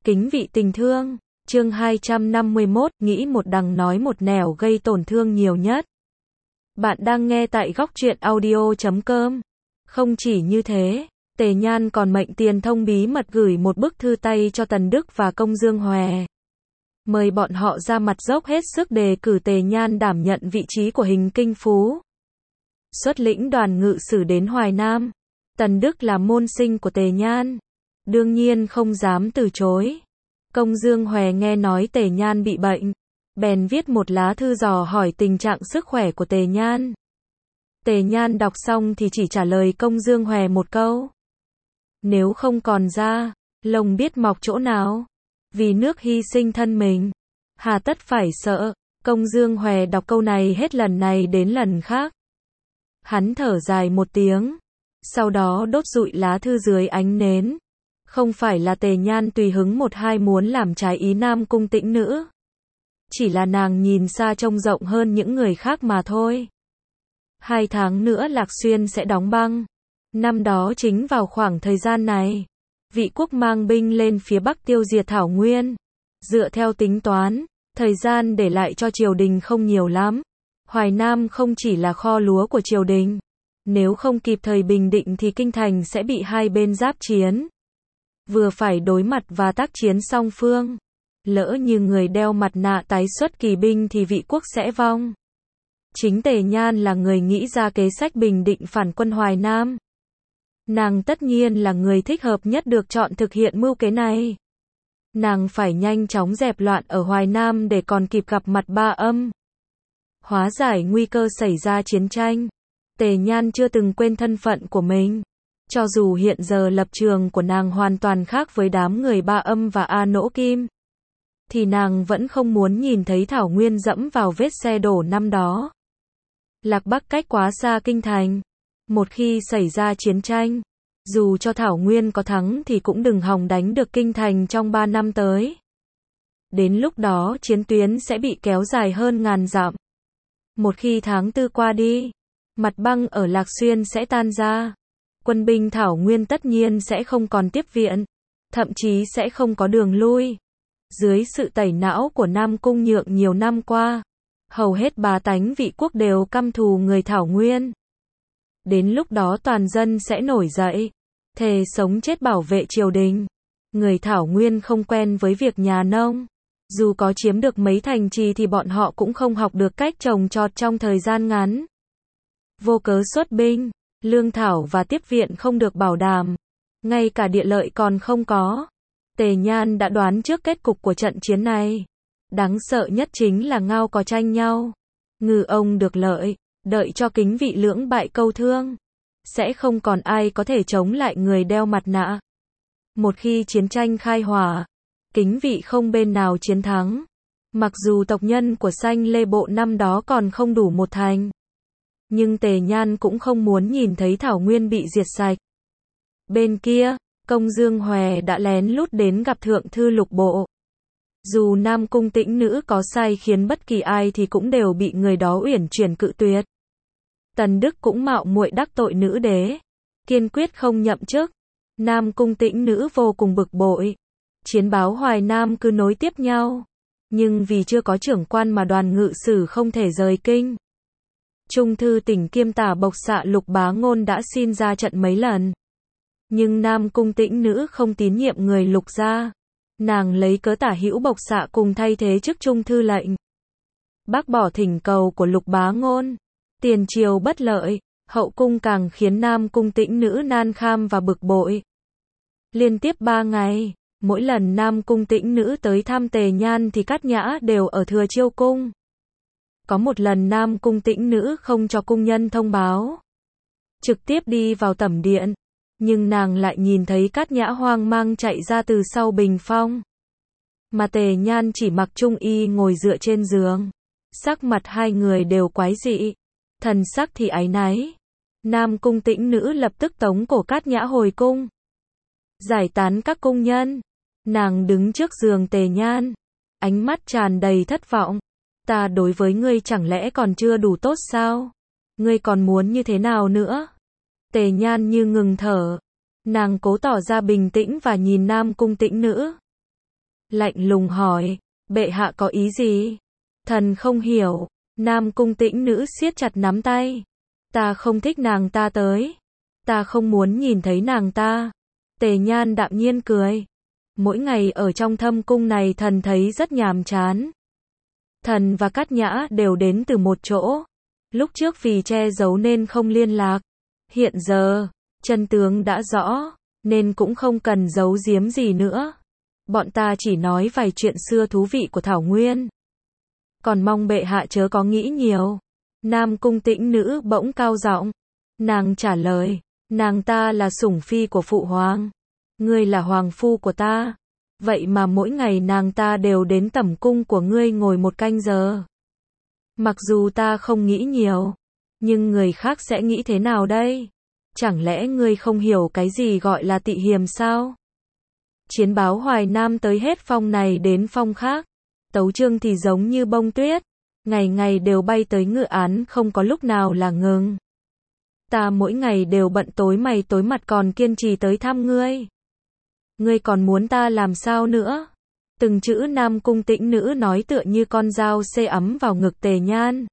Kính vị tình thương, chương 251, nghĩ một đằng nói một nẻo gây tổn thương nhiều nhất. Bạn đang nghe tại góc truyện audio.com. Không chỉ như thế, Tề Nhan còn mệnh Tiền Thông bí mật gửi một bức thư tay cho Tần Đức và Công Dương Hòe. Mời bọn họ ra mặt dốc hết sức đề cử Tề Nhan đảm nhận vị trí của hình kinh phú. Xuất lĩnh đoàn ngự sử đến Hoài Nam. Tần Đức là môn sinh của Tề Nhan. Đương nhiên không dám từ chối. Công Dương Hòe nghe nói Tề Nhan bị bệnh, bèn viết một lá thư dò hỏi tình trạng sức khỏe của Tề Nhan. Tề Nhan đọc xong thì chỉ trả lời Công Dương Hòe một câu: nếu không còn da, lông biết mọc chỗ nào. Vì nước hy sinh thân mình, hà tất phải sợ. Công Dương Hòe đọc câu này hết lần này đến lần khác. Hắn thở dài một tiếng, sau đó đốt rụi lá thư dưới ánh nến. Không phải là Tề Nhan tùy hứng một hai muốn làm trái ý Nam Cung Tĩnh Nữ. Chỉ là nàng nhìn xa trông rộng hơn những người khác mà thôi. 2 tháng nữa Lạc Xuyên sẽ đóng băng. Năm đó chính vào khoảng thời gian này, Vị Quốc mang binh lên phía Bắc tiêu diệt Thảo Nguyên. Dựa theo tính toán, thời gian để lại cho triều đình không nhiều lắm. Hoài Nam không chỉ là kho lúa của triều đình. Nếu không kịp thời bình định thì kinh thành sẽ bị hai bên giáp chiến. Vừa phải đối mặt và tác chiến song phương. Lỡ như người đeo mặt nạ tái xuất kỳ binh thì Vị Quốc sẽ vong. Chính Tề Nhan là người nghĩ ra kế sách bình định phản quân Hoài Nam. Nàng tất nhiên là người thích hợp nhất được chọn thực hiện mưu kế này. Nàng phải nhanh chóng dẹp loạn ở Hoài Nam để còn kịp gặp mặt Ba Âm. Hóa giải nguy cơ xảy ra chiến tranh. Tề Nhan chưa từng quên thân phận của mình. Cho dù hiện giờ lập trường của nàng hoàn toàn khác với đám người Ba Âm và A Nỗ Kim, thì nàng vẫn không muốn nhìn thấy Thảo Nguyên dẫm vào vết xe đổ năm đó. Lạc Bắc cách quá xa kinh thành. Một khi xảy ra chiến tranh, dù cho Thảo Nguyên có thắng thì cũng đừng hòng đánh được kinh thành trong 3 năm tới. Đến lúc đó chiến tuyến sẽ bị kéo dài hơn ngàn dặm. Một khi tháng 4 qua đi, mặt băng ở Lạc Xuyên sẽ tan ra. Quân binh Thảo Nguyên tất nhiên sẽ không còn tiếp viện, thậm chí sẽ không có đường lui. Dưới sự tẩy não của Nam Cung Nhượng nhiều năm qua, hầu hết bá tánh Vị Quốc đều căm thù người Thảo Nguyên. Đến lúc đó toàn dân sẽ nổi dậy, thề sống chết bảo vệ triều đình. Người Thảo Nguyên không quen với việc nhà nông. Dù có chiếm được mấy thành trì thì bọn họ cũng không học được cách trồng trọt trong thời gian ngắn. Vô cớ xuất binh, lương thảo và tiếp viện không được bảo đảm. Ngay cả địa lợi còn không có. Tề Nhan đã đoán trước kết cục của trận chiến này. Đáng sợ nhất chính là ngao có tranh nhau. Ngư ông được lợi, đợi cho kính vị lưỡng bại câu thương. Sẽ không còn ai có thể chống lại người đeo mặt nạ. Một khi chiến tranh khai hỏa, kính vị không bên nào chiến thắng. Mặc dù tộc nhân của Sanh Lê Bộ năm đó còn không đủ 1 thành. Nhưng Tề Nhan cũng không muốn nhìn thấy Thảo Nguyên bị diệt sạch. Bên kia, Công Dương Hòe đã lén lút đến gặp Thượng thư Lục Bộ. Dù Nam Cung Tĩnh Nữ có sai khiến bất kỳ ai thì cũng đều bị người đó uyển chuyển cự tuyệt. Tần Đức cũng mạo muội đắc tội nữ đế, kiên quyết không nhậm chức. Nam Cung Tĩnh Nữ vô cùng bực bội. Chiến báo Hoài Nam cứ nối tiếp nhau. Nhưng vì chưa có trưởng quan mà đoàn ngự sử không thể rời kinh. Trung thư tỉnh kiêm tả bộc xạ Lục Bá Ngôn đã xin ra trận mấy lần. Nhưng Nam Cung Tĩnh Nữ không tín nhiệm người Lục gia. Nàng lấy cớ tả hữu bộc xạ cùng thay thế chức trung thư lệnh. Bác bỏ thỉnh cầu của Lục Bá Ngôn. Tiền triều bất lợi, hậu cung càng khiến Nam Cung Tĩnh Nữ nan kham và bực bội. Liên tiếp 3 ngày, mỗi lần Nam Cung Tĩnh Nữ tới thăm Tề Nhan thì Cát Nhã đều ở Thừa Chiêu cung. Có một lần Nam Cung Tĩnh Nữ không cho cung nhân thông báo, trực tiếp đi vào tẩm điện, nhưng nàng lại nhìn thấy Cát Nhã hoang mang chạy ra từ sau bình phong. Mà Tề Nhan chỉ mặc trung y ngồi dựa trên giường. Sắc mặt hai người đều quái dị, thần sắc thì áy náy. Nam Cung Tĩnh Nữ lập tức tống cổ Cát Nhã hồi cung, giải tán các cung nhân. Nàng đứng trước giường Tề Nhan, ánh mắt tràn đầy thất vọng. Ta đối với ngươi chẳng lẽ còn chưa đủ tốt sao? Ngươi còn muốn như thế nào nữa? Tề Nhan như ngừng thở. Nàng cố tỏ ra bình tĩnh và nhìn Nam Cung Tĩnh Nữ. lạnh lùng hỏi, bệ hạ có ý gì? Thần không hiểu. Nam Cung Tĩnh Nữ siết chặt nắm tay. Ta không thích nàng ta tới. Ta không muốn nhìn thấy nàng ta. Tề Nhan đạm nhiên cười. Mỗi ngày ở trong thâm cung này thần thấy rất nhàm chán. Thần và Cát Nhã đều đến từ một chỗ. Lúc trước vì che giấu nên không liên lạc. Hiện giờ, chân tướng đã rõ, nên cũng không cần giấu giếm gì nữa. Bọn ta chỉ nói vài chuyện xưa thú vị của Thảo Nguyên. Còn mong bệ hạ chớ có nghĩ nhiều. Nam Cung Tĩnh Nữ bỗng cao giọng. Nàng trả lời, nàng ta là sủng phi của phụ hoàng. Ngươi là hoàng phu của ta. Vậy mà mỗi ngày nàng ta đều đến tẩm cung của ngươi ngồi 1 canh giờ. Mặc dù ta không nghĩ nhiều, nhưng người khác sẽ nghĩ thế nào đây? Chẳng lẽ ngươi không hiểu cái gì gọi là tị hiềm sao? Chiến báo Hoài Nam tới hết phong này đến phong khác. Tấu chương thì giống như bông tuyết. Ngày ngày đều bay tới ngự án không có lúc nào là ngừng. Ta mỗi ngày đều bận tối mày tối mặt còn kiên trì tới thăm ngươi. Ngươi còn muốn ta làm sao nữa? Từng chữ Nam Cung Tĩnh Nữ nói tựa như con dao xê ấm vào ngực Tề Nhan.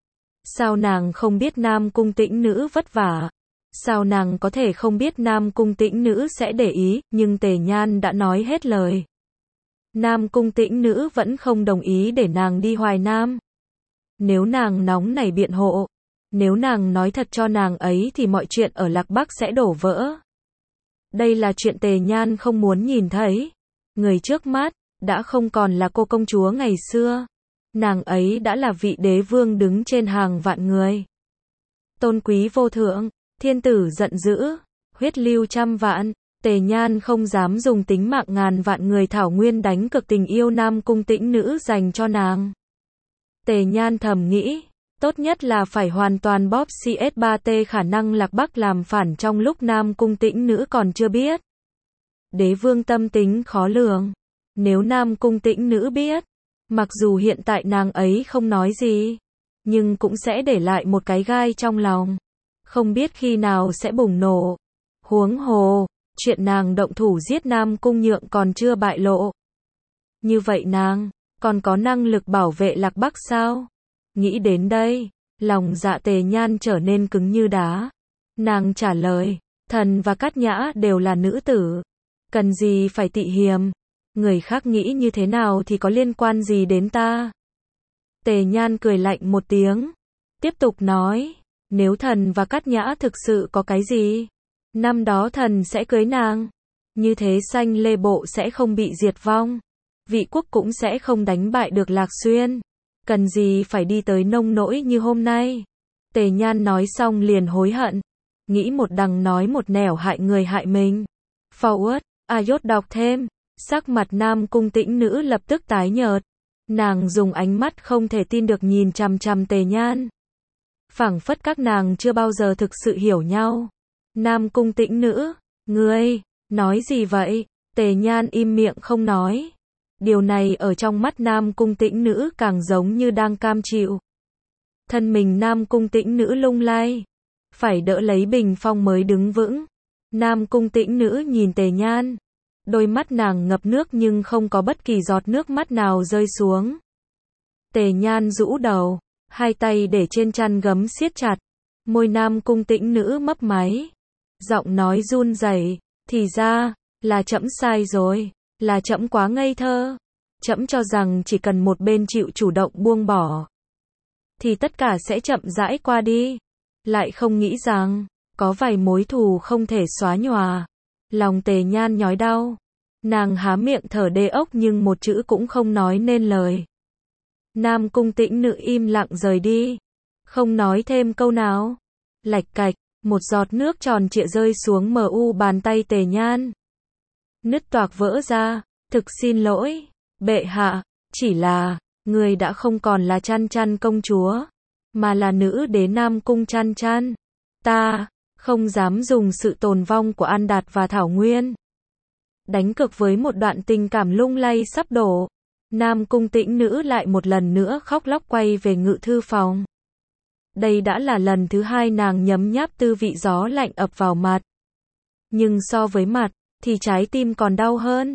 Sao nàng không biết Nam Cung Tĩnh Nữ vất vả? Sao nàng có thể không biết Nam Cung Tĩnh Nữ sẽ để ý, nhưng Tề Nhan đã nói hết lời. Nam Cung Tĩnh Nữ vẫn không đồng ý để nàng đi Hoài Nam. Nếu nàng nóng nảy biện hộ, nếu nàng nói thật cho nàng ấy thì mọi chuyện ở Lạc Bắc sẽ đổ vỡ. Đây là chuyện Tề Nhan không muốn nhìn thấy. Người trước mắt đã không còn là cô công chúa ngày xưa. Nàng ấy đã là vị đế vương đứng trên hàng vạn người. Tôn quý vô thượng, thiên tử giận dữ, huyết lưu trăm vạn. Tề Nhan không dám dùng tính mạng ngàn vạn người Thảo Nguyên đánh cược tình yêu Nam Cung Tĩnh Nữ dành cho nàng. Tề Nhan thầm nghĩ, tốt nhất là phải hoàn toàn bóp CS3T khả năng Lạc Bắc làm phản trong lúc Nam Cung Tĩnh Nữ còn chưa biết. Đế vương tâm tính khó lường. Nếu Nam Cung Tĩnh Nữ biết, mặc dù hiện tại nàng ấy không nói gì, nhưng cũng sẽ để lại một cái gai trong lòng. Không biết khi nào sẽ bùng nổ. Huống hồ, chuyện nàng động thủ giết Nam Cung Nhượng còn chưa bại lộ. Như vậy nàng còn có năng lực bảo vệ Lạc Bắc sao? Nghĩ đến đây, lòng dạ Tề Nhan trở nên cứng như đá. Nàng trả lời, thần và Cát Nhã đều là nữ tử. Cần gì phải tị hiềm? Người khác nghĩ như thế nào thì có liên quan gì đến ta? Tề Nhan cười lạnh một tiếng. Tiếp tục nói, nếu thần và Cát Nhã thực sự có cái gì, năm đó thần sẽ cưới nàng. Như thế Xanh Lê Bộ sẽ không bị diệt vong. Vị quốc cũng sẽ không đánh bại được Lạc Xuyên. Cần gì phải đi tới nông nỗi như hôm nay. Tề Nhan nói xong liền hối hận. Nghĩ một đằng nói một nẻo hại người hại mình. Forward, Ayốt đọc thêm. Sắc mặt Nam Cung Tĩnh Nữ lập tức tái nhợt. Nàng dùng ánh mắt không thể tin được nhìn chằm chằm Tề Nhan. Phảng phất các nàng chưa bao giờ thực sự hiểu nhau. Nam Cung Tĩnh Nữ, ngươi nói gì vậy? Tề Nhan im miệng không nói. Điều này ở trong mắt Nam Cung Tĩnh Nữ càng giống như đang cam chịu. Thân mình Nam Cung Tĩnh Nữ lung lay, phải đỡ lấy bình phong mới đứng vững. Nam Cung Tĩnh Nữ nhìn Tề Nhan, đôi mắt nàng ngập nước nhưng không có bất kỳ giọt nước mắt nào rơi xuống. Tề Nhan rũ đầu, hai tay để trên chăn gấm siết chặt, môi Nam Cung Tĩnh Nữ mấp máy, giọng nói run rẩy, thì ra là trẫm sai rồi, là trẫm quá ngây thơ. Trẫm cho rằng chỉ cần một bên chịu chủ động buông bỏ, thì tất cả sẽ chậm rãi qua đi. Lại không nghĩ rằng, có vài mối thù không thể xóa nhòa. Lòng Tề Nhan nhói đau. Nàng há miệng thở đê ốc nhưng một chữ cũng không nói nên lời. Nam Cung Tĩnh Nữ im lặng rời đi. Không nói thêm câu nào. Lạch cạch, một giọt nước tròn trịa rơi xuống mu bàn tay Tề Nhan. Nứt toạc vỡ ra. Thực xin lỗi, bệ hạ, chỉ là, người đã không còn là Chăn Chăn công chúa, mà là nữ đế Nam Cung Chăn Chăn. Ta không dám dùng sự tồn vong của An Đạt và Thảo Nguyên đánh cược với một đoạn tình cảm lung lay sắp đổ. Nam Cung Tĩnh Nữ lại một lần nữa khóc lóc quay về ngự thư phòng. Đây đã là lần thứ hai nàng nhấm nháp tư vị gió lạnh ập vào mặt. Nhưng so với mặt, thì trái tim còn đau hơn.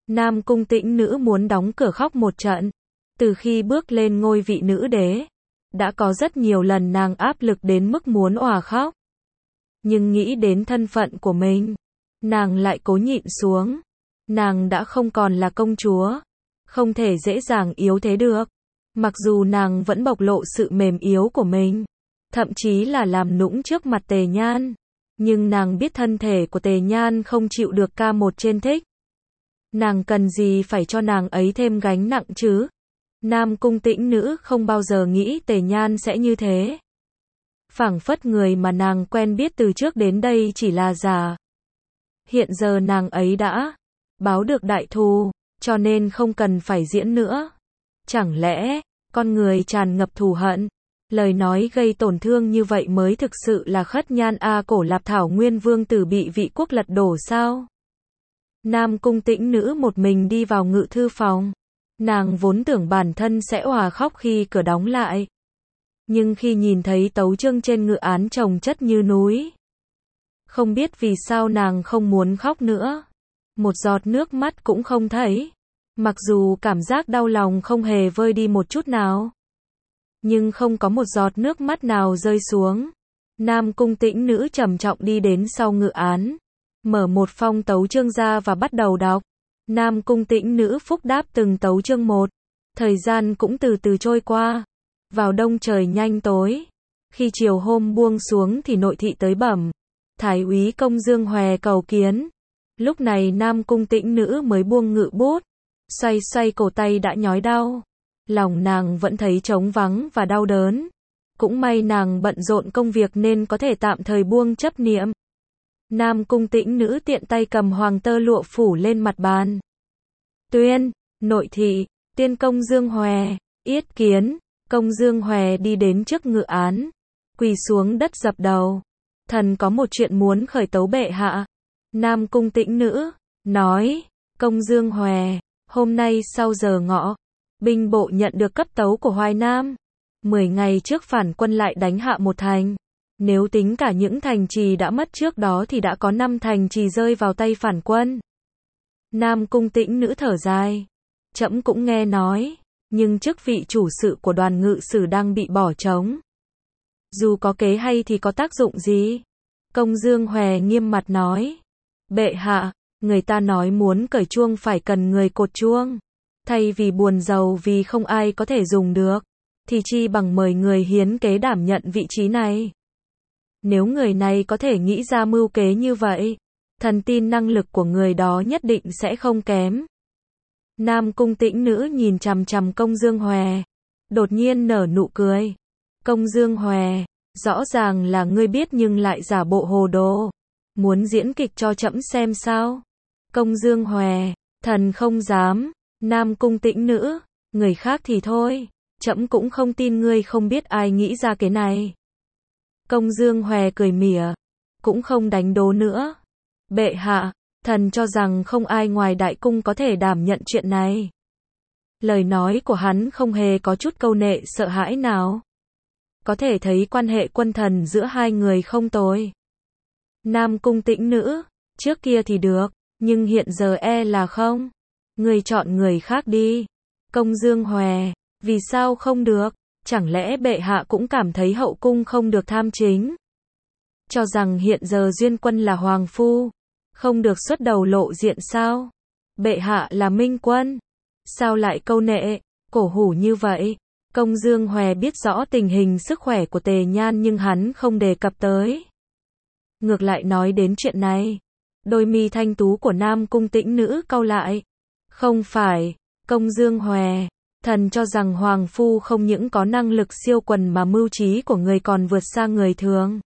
Nam Cung Tĩnh Nữ muốn đóng cửa khóc một trận. Từ khi bước lên ngôi vị nữ đế, đã có rất nhiều lần nàng áp lực đến mức muốn òa khóc. Nhưng nghĩ đến thân phận của mình, nàng lại cố nhịn xuống. Nàng đã không còn là công chúa, không thể dễ dàng yếu thế được. Mặc dù nàng vẫn bộc lộ sự mềm yếu của mình, thậm chí là làm nũng trước mặt Tề Nhan, nhưng nàng biết thân thể của Tề Nhan không chịu được K1 trên thích. Nàng cần gì phải cho nàng ấy thêm gánh nặng chứ? Nam Cung Tĩnh Nữ không bao giờ nghĩ Tề Nhan sẽ như thế. Phảng phất người mà nàng quen biết từ trước đến đây chỉ là giả. Hiện giờ nàng ấy đã báo được đại thù, cho nên không cần phải diễn nữa. Chẳng lẽ, con người tràn ngập thù hận, lời nói gây tổn thương như vậy mới thực sự là khất nhan Cổ Lạp Thảo Nguyên Vương tử bị vị quốc lật đổ sao? Nam Cung Tĩnh Nữ một mình đi vào ngự thư phòng. Nàng vốn tưởng bản thân sẽ òa khóc khi cửa đóng lại. Nhưng khi nhìn thấy tấu chương trên ngự án chồng chất như núi, không biết vì sao nàng không muốn khóc nữa. Một giọt nước mắt cũng không thấy. Mặc dù cảm giác đau lòng không hề vơi đi một chút nào, nhưng không có một giọt nước mắt nào rơi xuống. Nam Cung Tĩnh Nữ trầm trọng đi đến sau ngự án, mở một phong tấu chương ra và bắt đầu đọc. Nam Cung Tĩnh Nữ phúc đáp từng tấu chương một. Thời gian cũng từ từ trôi qua. Vào đông trời nhanh tối. Khi chiều hôm buông xuống thì nội thị tới bẩm. Thái úy Công Dương Hòe cầu kiến. Lúc này Nam Cung Tĩnh Nữ mới buông ngự bút. Xoay xoay cổ tay đã nhói đau. Lòng nàng vẫn thấy trống vắng và đau đớn. Cũng may nàng bận rộn công việc nên có thể tạm thời buông chấp niệm. Nam Cung Tĩnh Nữ tiện tay cầm hoàng tơ lụa phủ lên mặt bàn. Tuyên, nội thị, tiên Công Dương Hòe, yết kiến. Công Dương Hòe đi đến trước ngự án, quỳ xuống đất dập đầu. Thần có một chuyện muốn khởi tấu bệ hạ. Nam Cung Tĩnh Nữ nói. Công Dương Hòe, hôm nay sau giờ ngọ, binh bộ nhận được cấp tấu của Hoài Nam. 10 ngày trước phản quân lại đánh hạ một thành. Nếu tính cả những thành trì đã mất trước đó thì đã có 5 thành trì rơi vào tay phản quân. Nam Cung Tĩnh Nữ thở dài. Trẫm cũng nghe nói, nhưng chức vị chủ sự của đoàn ngự sử đang bị bỏ trống. Dù có kế hay thì có tác dụng gì? Công Dương Hòe nghiêm mặt nói. Bệ hạ, người ta nói muốn cởi chuông phải cần người cột chuông. Thay vì buồn rầu vì không ai có thể dùng được, thì chi bằng mời người hiến kế đảm nhận vị trí này. Nếu người này có thể nghĩ ra mưu kế như vậy, thần tin năng lực của người đó nhất định sẽ không kém. Nam Cung Tĩnh Nữ nhìn chằm chằm Công Dương Hòe, đột nhiên nở nụ cười. Công Dương Hòe, rõ ràng là ngươi biết nhưng lại giả bộ hồ đồ. Muốn diễn kịch cho trẫm xem sao? Công Dương Hòe, thần không dám. Nam Cung Tĩnh Nữ, người khác thì thôi, trẫm cũng không tin ngươi không biết ai nghĩ ra cái này. Công Dương Hòe cười mỉa, cũng không đánh đố nữa. Bệ hạ, thần cho rằng không ai ngoài đại cung có thể đảm nhận chuyện này. Lời nói của hắn không hề có chút câu nệ sợ hãi nào. Có thể thấy quan hệ quân thần giữa hai người không tồi. Nam Cung Tĩnh Nữ, trước kia thì được, nhưng hiện giờ là không. Người chọn người khác đi. Công Dương Hòe, vì sao không được? Chẳng lẽ bệ hạ cũng cảm thấy hậu cung không được tham chính? Cho rằng hiện giờ Duyên Quân là hoàng phu, không được xuất đầu lộ diện sao? Bệ hạ là minh quân, sao lại câu nệ, cổ hủ như vậy? Công Dương Hòe biết rõ tình hình sức khỏe của Tề Nhan nhưng hắn không đề cập tới. Ngược lại nói đến chuyện này, đôi mi thanh tú của Nam Cung Tĩnh Nữ cau lại. Không phải, Công Dương Hòe, thần cho rằng hoàng phu không những có năng lực siêu quần mà mưu trí của người còn vượt xa người thường.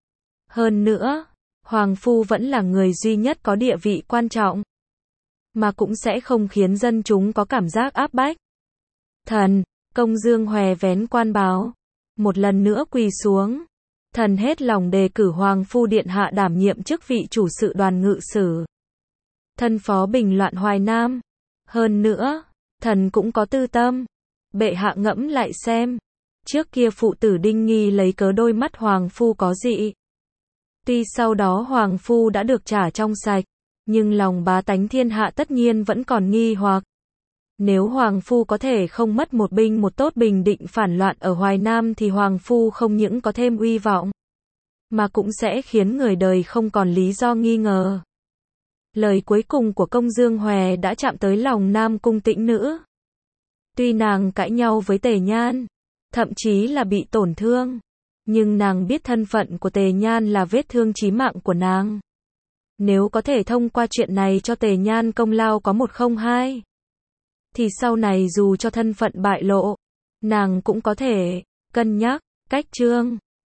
Hơn nữa, hoàng phu vẫn là người duy nhất có địa vị quan trọng, mà cũng sẽ không khiến dân chúng có cảm giác áp bách. Thần, Công Dương Hòe vén quan báo, một lần nữa quỳ xuống. Thần hết lòng đề cử hoàng phu điện hạ đảm nhiệm chức vị chủ sự đoàn ngự sử, thân phó bình loạn Hoài Nam. Hơn nữa, thần cũng có tư tâm. Bệ hạ ngẫm lại xem, trước kia phụ tử Đinh Nghi lấy cớ đôi mắt hoàng phu có dị. Tuy sau đó hoàng phu đã được trả trong sạch, Nhưng lòng bá tánh thiên hạ tất nhiên vẫn còn nghi hoặc. Nếu Hoàng Phu có thể không mất một binh một tốt bình định phản loạn ở Hoài Nam thì Hoàng Phu không những có thêm uy vọng, mà cũng sẽ khiến người đời không còn lý do nghi ngờ. Lời cuối cùng của Công Dương Hòe đã chạm tới lòng Nam Cung Tĩnh Nữ. Tuy nàng cãi nhau với Tề Nhan, thậm chí là bị tổn thương, nhưng nàng biết thân phận của Tề Nhan là vết thương chí mạng của nàng. Nếu có thể thông qua chuyện này cho Tề Nhan công lao có 102, thì sau này dù cho thân phận bại lộ, nàng cũng có thể cân nhắc cách trương